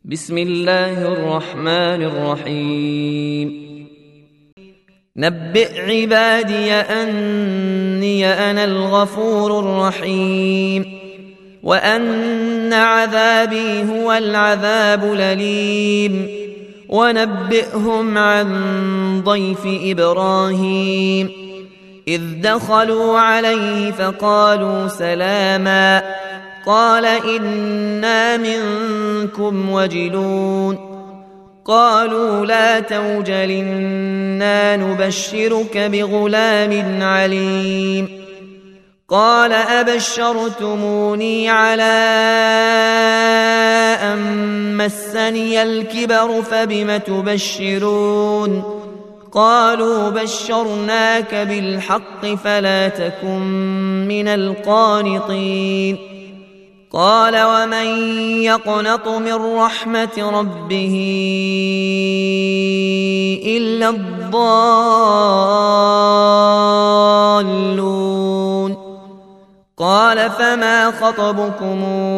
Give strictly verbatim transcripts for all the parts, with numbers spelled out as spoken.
بسم الله الرحمن الرحيم نبئ عبادي أني أنا الغفور الرحيم وأن عذابي هو العذاب الأليم ونبئهم عن ضيف إبراهيم إذ دخلوا عليه فقالوا سلاما قال إنا منكم وجلون قالوا لا توجل إنا نبشرك بغلام عليم قال أبشرتموني على أن مسني الكبر فبم تبشرون قالوا بشرناك بالحق فلا تكن من القانطين قال ومن يقنط من رحمة ربه إلا الضالون قال فما خطبكم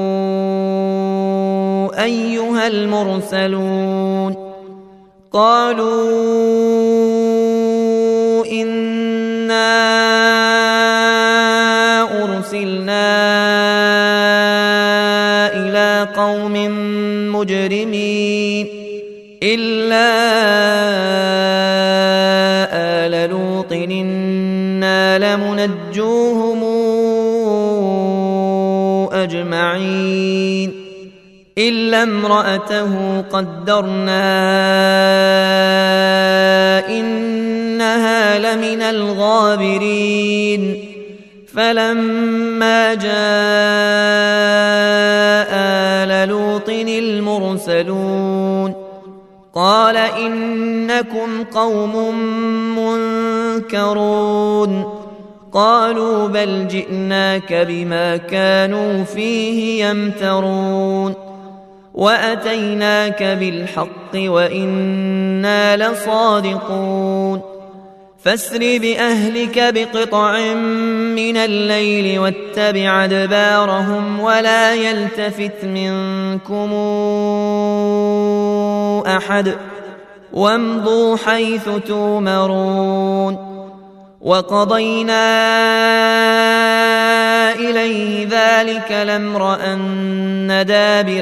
أيها المرسلون قالوا إنا أرسلنا إلى قوم مجرمين إلا آل لوط إنا لمنجوهم أجمعين إلا امرأته قدرنا إنها لمن الغابرين فلما جاء آل لوط المرسلون قال إنكم قوم منكرون قالوا بل جئناك بما كانوا فيه يمترون وأتيناك بالحق وإنا لصادقون فاسر بأهلك بقطع من الليل واتبع أدبارهم ولا يلتفت منكم أحد وامضوا حيث تؤمرون وقضينا إليه ذلك الأمر أن دابر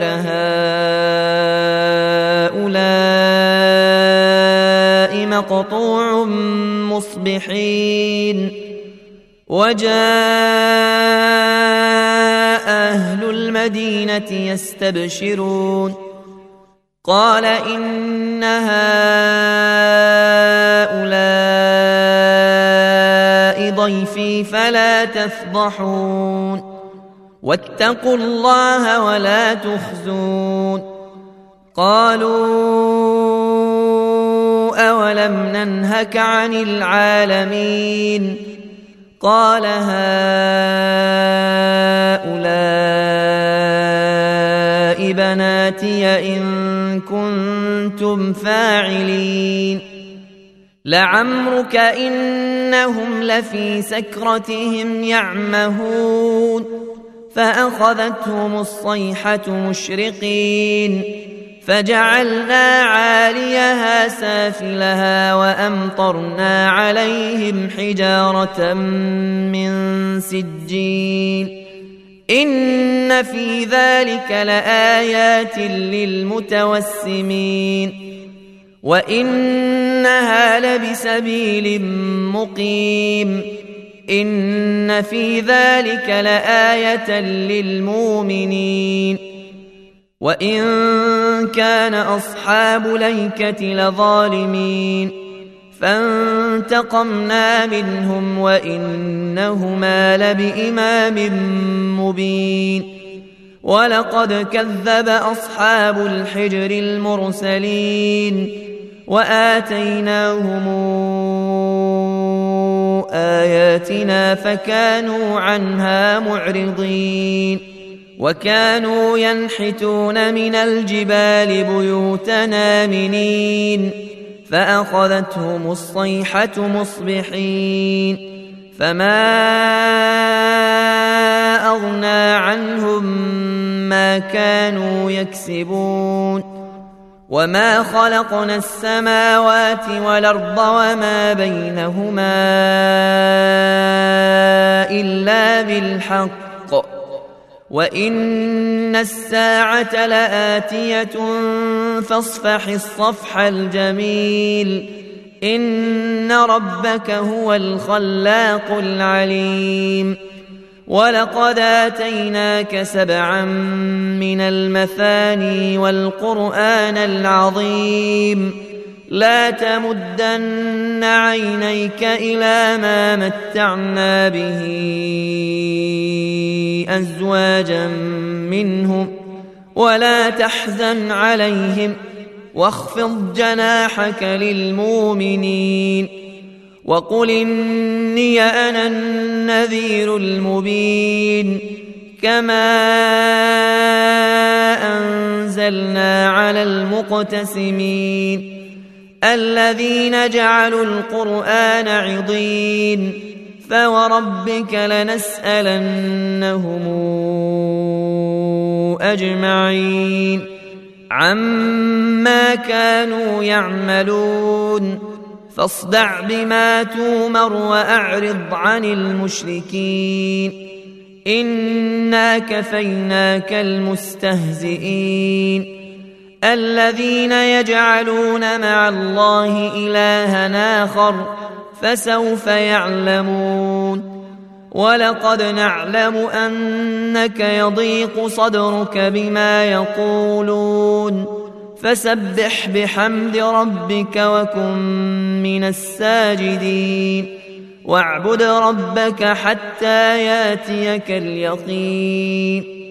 هؤلاء مقطوع مصبحين وجاء أهل المدينة يستبشرون قال إن هؤلاء ضيفي فلا تفضحون واتقوا الله ولا تخزون قالوا أولم ننهك عن العالمين قال هؤلاء بناتي إن كنتم فاعلين لعمرك إنهم لفي سكرتهم يعمهون فأخذتهم الصيحة مشرقين فجعلنا عاليها سافلها وأمطرنا عليهم حجارة من سجيل إن في ذلك لآيات للمتوسمين وإنها لبسبيل مقيم إن في ذلك لآية للمؤمنين وإن كان أصحاب ليكة لظالمين فانتقمنا منهم وإنهما لبإمام مبين ولقد كذب أصحاب الحجر المرسلين وآتيناهم آياتنا فكانوا عنها معرضين وكانوا ينحتون من الجبال بيوتنا آمنين فأخذتهم الصيحة مصبحين فما أغنى عنهم ما كانوا يكسبون وما خلقنا السماوات والأرض وما بينهما إلا بالحق وإن الساعة لآتية فاصفح الصفح الجميل إن ربك هو الخلاق العليم ولقد آتيناك سبعا من المثاني والقرآن العظيم لا تمدن عينيك إلى ما متعنا به أزواجا منهم ولا تحزن عليهم واخفض جناحك للمؤمنين وقل إني أنا النذير المبين كما أنزلنا على المقتسمين الذين جعلوا القرآن عضين فوربك لنسألنهم أجمعين عما كانوا يعملون فاصدع بما تومر وأعرض عن المشركين إنا كفيناك المستهزئين الذين يجعلون مع الله إلها آخر فسوف يعلمون ولقد نعلم أنك يضيق صدرك بما يقولون فسبح بحمد ربك وكن من الساجدين واعبد ربك حتى ياتيك اليقين